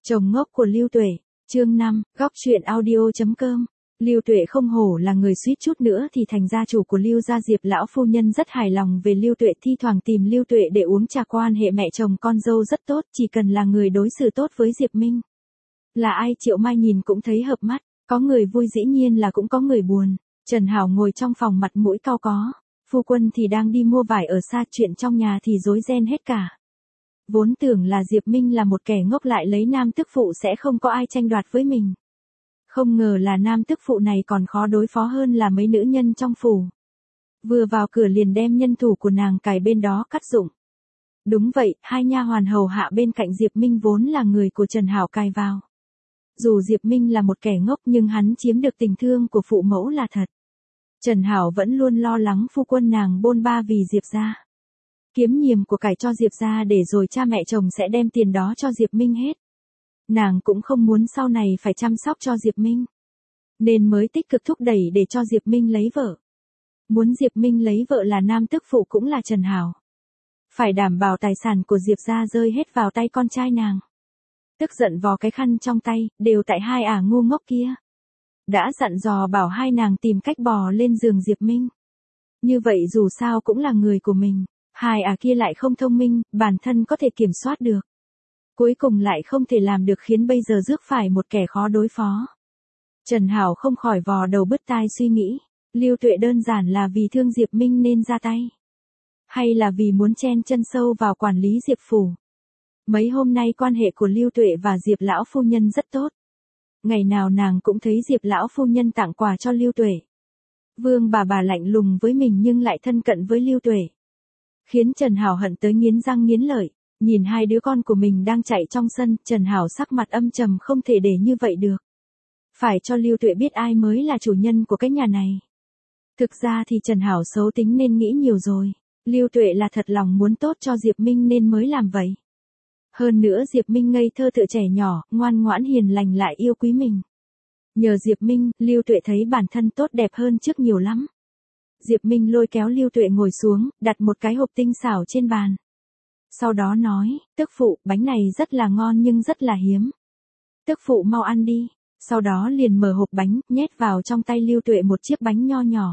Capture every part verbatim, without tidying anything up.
Chồng ngốc của Lưu Tuệ, chương năm, góc truyện audio.com. Lưu Tuệ không hổ là người suýt chút nữa thì thành gia chủ của Lưu gia. Diệp lão phu nhân rất hài lòng về Lưu Tuệ, thi thoảng tìm Lưu Tuệ để uống trà. Quan hệ mẹ chồng con dâu rất tốt, chỉ cần là người đối xử tốt với Diệp Minh. Là ai Triệu Mai nhìn cũng thấy hợp mắt, có người vui dĩ nhiên là cũng có người buồn. Trần Hảo ngồi trong phòng mặt mũi cau có, phu quân thì đang đi mua vải ở xa, chuyện trong nhà thì rối ren hết cả. Vốn tưởng là Diệp Minh là một kẻ ngốc lại lấy nam tức phụ sẽ không có ai tranh đoạt với mình. Không ngờ là nam tức phụ này còn khó đối phó hơn là mấy nữ nhân trong phủ. Vừa vào cửa liền đem nhân thủ của nàng cài bên đó cắt dụng. Đúng vậy, hai nha hoàn hầu hạ bên cạnh Diệp Minh vốn là người của Trần Hảo cài vào. Dù Diệp Minh là một kẻ ngốc nhưng hắn chiếm được tình thương của phụ mẫu là thật. Trần Hảo vẫn luôn lo lắng phu quân nàng bôn ba vì Diệp gia. Kiếm nhiều của cải cho Diệp gia để rồi cha mẹ chồng sẽ đem tiền đó cho Diệp Minh hết. Nàng cũng không muốn sau này phải chăm sóc cho Diệp Minh, nên mới tích cực thúc đẩy để cho Diệp Minh lấy vợ. Muốn Diệp Minh lấy vợ là nam tức phụ cũng là Trần Hảo. Phải đảm bảo tài sản của Diệp gia rơi hết vào tay con trai nàng. Tức giận vò cái khăn trong tay, đều tại hai ả ngu ngốc kia. Đã dặn dò bảo hai nàng tìm cách bò lên giường Diệp Minh. Như vậy dù sao cũng là người của mình. Hai ả kia lại không thông minh, bản thân có thể kiểm soát được. Cuối cùng lại không thể làm được, khiến bây giờ rước phải một kẻ khó đối phó. Trần Hảo không khỏi vò đầu bứt tai suy nghĩ. Lưu Tuệ đơn giản là vì thương Diệp Minh nên ra tay. Hay là vì muốn chen chân sâu vào quản lý Diệp phủ. Mấy hôm nay quan hệ của Lưu Tuệ và Diệp lão phu nhân rất tốt. Ngày nào nàng cũng thấy Diệp lão phu nhân tặng quà cho Lưu Tuệ. Vương bà bà lạnh lùng với mình nhưng lại thân cận với Lưu Tuệ. Khiến Trần Hảo hận tới nghiến răng nghiến lợi. Nhìn hai đứa con của mình đang chạy trong sân, Trần Hảo sắc mặt âm trầm, không thể để như vậy được. Phải cho Lưu Tuệ biết ai mới là chủ nhân của cái nhà này. Thực ra thì Trần Hảo xấu tính nên nghĩ nhiều rồi. Lưu Tuệ là thật lòng muốn tốt cho Diệp Minh nên mới làm vậy. Hơn nữa Diệp Minh ngây thơ tựa trẻ nhỏ, ngoan ngoãn hiền lành lại yêu quý mình. Nhờ Diệp Minh, Lưu Tuệ thấy bản thân tốt đẹp hơn trước nhiều lắm. Diệp Minh lôi kéo Lưu Tuệ ngồi xuống, đặt một cái hộp tinh xảo trên bàn. Sau đó nói, tức phụ, bánh này rất là ngon nhưng rất là hiếm. Tức phụ mau ăn đi. Sau đó liền mở hộp bánh, nhét vào trong tay Lưu Tuệ một chiếc bánh nho nhỏ.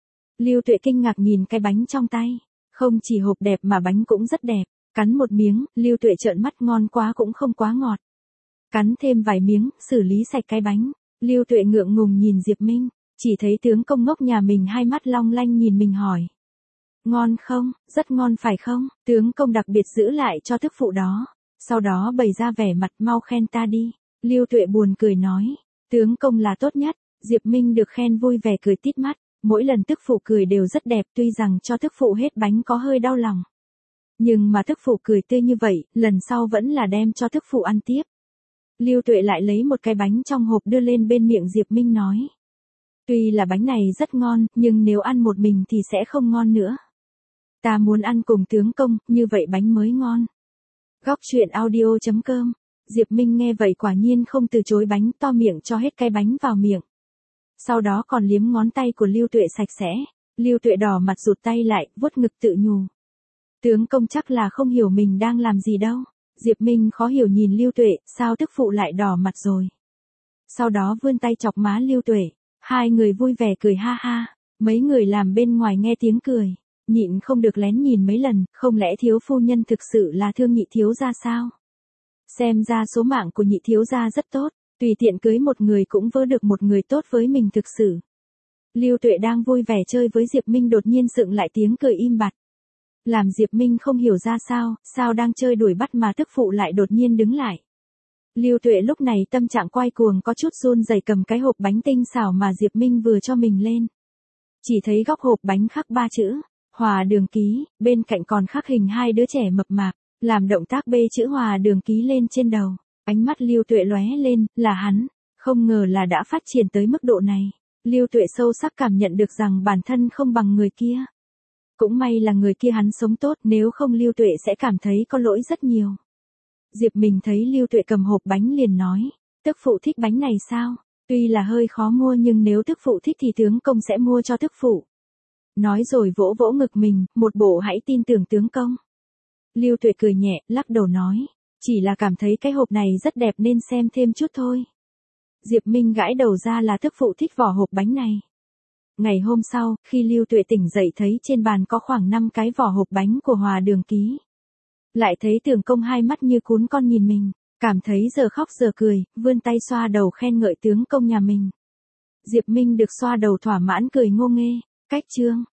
Lưu Tuệ kinh ngạc nhìn cái bánh trong tay. Không chỉ hộp đẹp mà bánh cũng rất đẹp. Cắn một miếng, Lưu Tuệ trợn mắt, ngon quá cũng không quá ngọt. Cắn thêm vài miếng, xử lý sạch cái bánh. Lưu Tuệ ngượng ngùng nhìn Diệp Minh. Chỉ thấy tướng công ngốc nhà mình hai mắt long lanh nhìn mình hỏi. Ngon không, rất ngon phải không? Tướng công đặc biệt giữ lại cho tức phụ đó. Sau đó bày ra vẻ mặt, mau khen ta đi. Lưu Tuệ buồn cười nói. Tướng công là tốt nhất. Diệp Minh được khen vui vẻ cười tít mắt. Mỗi lần tức phụ cười đều rất đẹp, tuy rằng cho tức phụ hết bánh có hơi đau lòng. Nhưng mà tức phụ cười tươi như vậy, lần sau vẫn là đem cho tức phụ ăn tiếp. Lưu Tuệ lại lấy một cái bánh trong hộp đưa lên bên miệng Diệp Minh nói. Tuy là bánh này rất ngon, nhưng nếu ăn một mình thì sẽ không ngon nữa. Ta muốn ăn cùng tướng công, như vậy bánh mới ngon. Góc truyện audio.com. Diệp Minh nghe vậy quả nhiên không từ chối bánh, to miệng cho hết cái bánh vào miệng. Sau đó còn liếm ngón tay của Lưu Tuệ sạch sẽ. Lưu Tuệ đỏ mặt rụt tay lại, vuốt ngực tự nhủ. Tướng công chắc là không hiểu mình đang làm gì đâu. Diệp Minh khó hiểu nhìn Lưu Tuệ, sao tức phụ lại đỏ mặt rồi. Sau đó vươn tay chọc má Lưu Tuệ. Hai người vui vẻ cười ha ha. Mấy người làm bên ngoài nghe tiếng cười. Nhịn không được lén nhìn mấy lần, không lẽ thiếu phu nhân thực sự là thương nhị thiếu gia sao? Xem ra số mạng của nhị thiếu gia rất tốt, tùy tiện cưới một người cũng vơ được một người tốt với mình thực sự. Lưu Tuệ đang vui vẻ chơi với Diệp Minh đột nhiên sượng lại tiếng cười im bặt. Làm Diệp Minh không hiểu ra sao, sao đang chơi đuổi bắt mà tức phụ lại đột nhiên đứng lại. Lưu Tuệ lúc này tâm trạng quay cuồng, có chút run rẩy cầm cái hộp bánh tinh xảo mà Diệp Minh vừa cho mình lên. Chỉ thấy góc hộp bánh khắc ba chữ Hòa Đường Ký, bên cạnh còn khắc hình hai đứa trẻ mập mạp, làm động tác bê chữ Hòa Đường Ký lên trên đầu. Ánh mắt Lưu Tuệ lóe lên, là hắn, không ngờ là đã phát triển tới mức độ này. Lưu Tuệ sâu sắc cảm nhận được rằng bản thân không bằng người kia. Cũng may là người kia hắn sống tốt, nếu không Lưu Tuệ sẽ cảm thấy có lỗi rất nhiều. Diệp Minh thấy Lưu Tuệ cầm hộp bánh liền nói, tức phụ thích bánh này sao? Tuy là hơi khó mua nhưng nếu tức phụ thích thì tướng công sẽ mua cho tức phụ. Nói rồi vỗ vỗ ngực mình, một bộ hãy tin tưởng tướng công. Lưu Tuệ cười nhẹ, lắc đầu nói, Chỉ là cảm thấy cái hộp này rất đẹp nên xem thêm chút thôi. Diệp Minh gãi đầu ra là thức phụ thích vỏ hộp bánh này. Ngày hôm sau, khi Lưu Tuệ tỉnh dậy thấy trên bàn có khoảng năm cái vỏ hộp bánh của Hòa Đường Ký. Lại thấy Tưởng Công hai mắt như cún con nhìn mình, cảm thấy giờ khóc giờ cười, vươn tay xoa đầu khen ngợi tướng công nhà mình. Diệp Minh được xoa đầu thỏa mãn cười ngô nghê, cách chương.